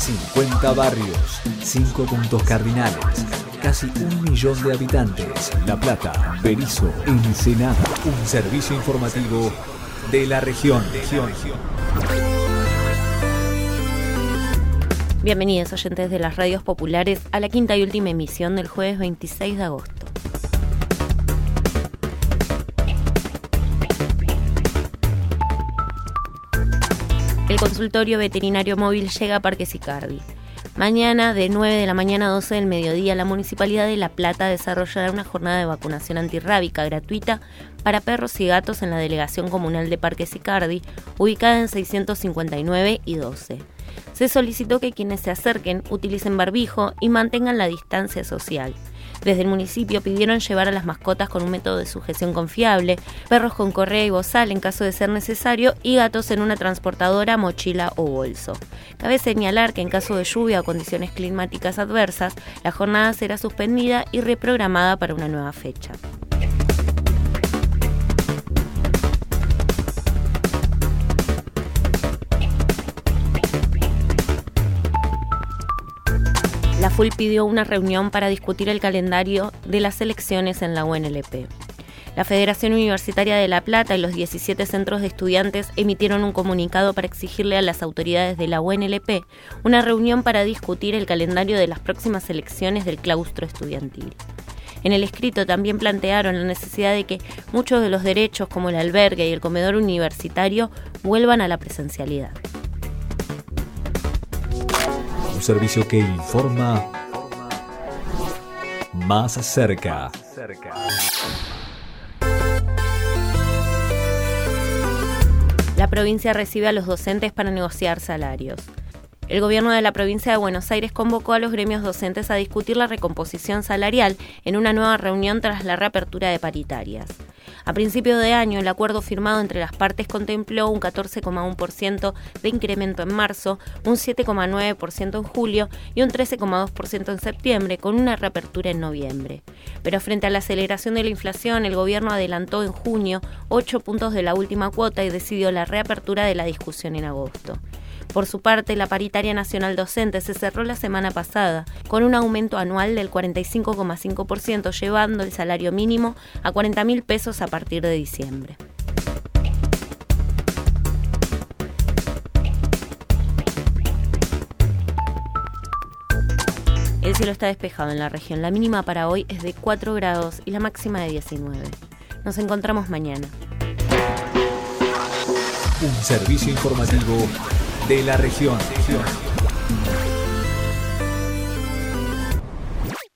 50 barrios, 5 puntos cardinales, casi 1 millón de habitantes. La Plata, Berisso, Ensenada. Un servicio informativo de la región. Bienvenidos, oyentes de las radios populares, a la quinta y última emisión del jueves 26 de agosto. El consultorio veterinario móvil llega a Parque Sicardi. Mañana, de 9 de la mañana a 12 del mediodía, la Municipalidad de La Plata desarrollará una jornada de vacunación antirrábica gratuita para perros y gatos en la Delegación Comunal de Parque Sicardi, ubicada en 659 y 12. Se solicitó que quienes se acerquen utilicen barbijo y mantengan la distancia social. Desde el municipio pidieron llevar a las mascotas con un método de sujeción confiable, perros con correa y bozal en caso de ser necesario y gatos en una transportadora, mochila o bolso. Cabe señalar que en caso de lluvia o condiciones climáticas adversas, la jornada será suspendida y reprogramada para una nueva fecha. La FUL pidió una reunión para discutir el calendario de las elecciones en la UNLP. La Federación Universitaria de La Plata y los 17 centros de estudiantes emitieron un comunicado para exigirle a las autoridades de la UNLP una reunión para discutir el calendario de las próximas elecciones del claustro estudiantil. En el escrito también plantearon la necesidad de que muchos de los derechos, como el albergue y el comedor universitario, vuelvan a la presencialidad. Un servicio que informa más cerca. La provincia recibe a los docentes para negociar salarios. El gobierno de la provincia de Buenos Aires convocó a los gremios docentes a discutir la recomposición salarial en una nueva reunión tras la reapertura de paritarias. A principio de año, el acuerdo firmado entre las partes contempló un 14,1% de incremento en marzo, un 7,9% en julio y un 13,2% en septiembre, con una reapertura en noviembre. Pero frente a la aceleración de la inflación, el gobierno adelantó en junio 8 puntos de la última cuota y decidió la reapertura de la discusión en agosto. Por su parte, la paritaria nacional docente se cerró la semana pasada con un aumento anual del 45,5%, llevando el salario mínimo a 40.000 pesos a partir de diciembre. El cielo está despejado en la región. La mínima para hoy es de 4 grados y la máxima de 19. Nos encontramos mañana. Un servicio informativo de la región.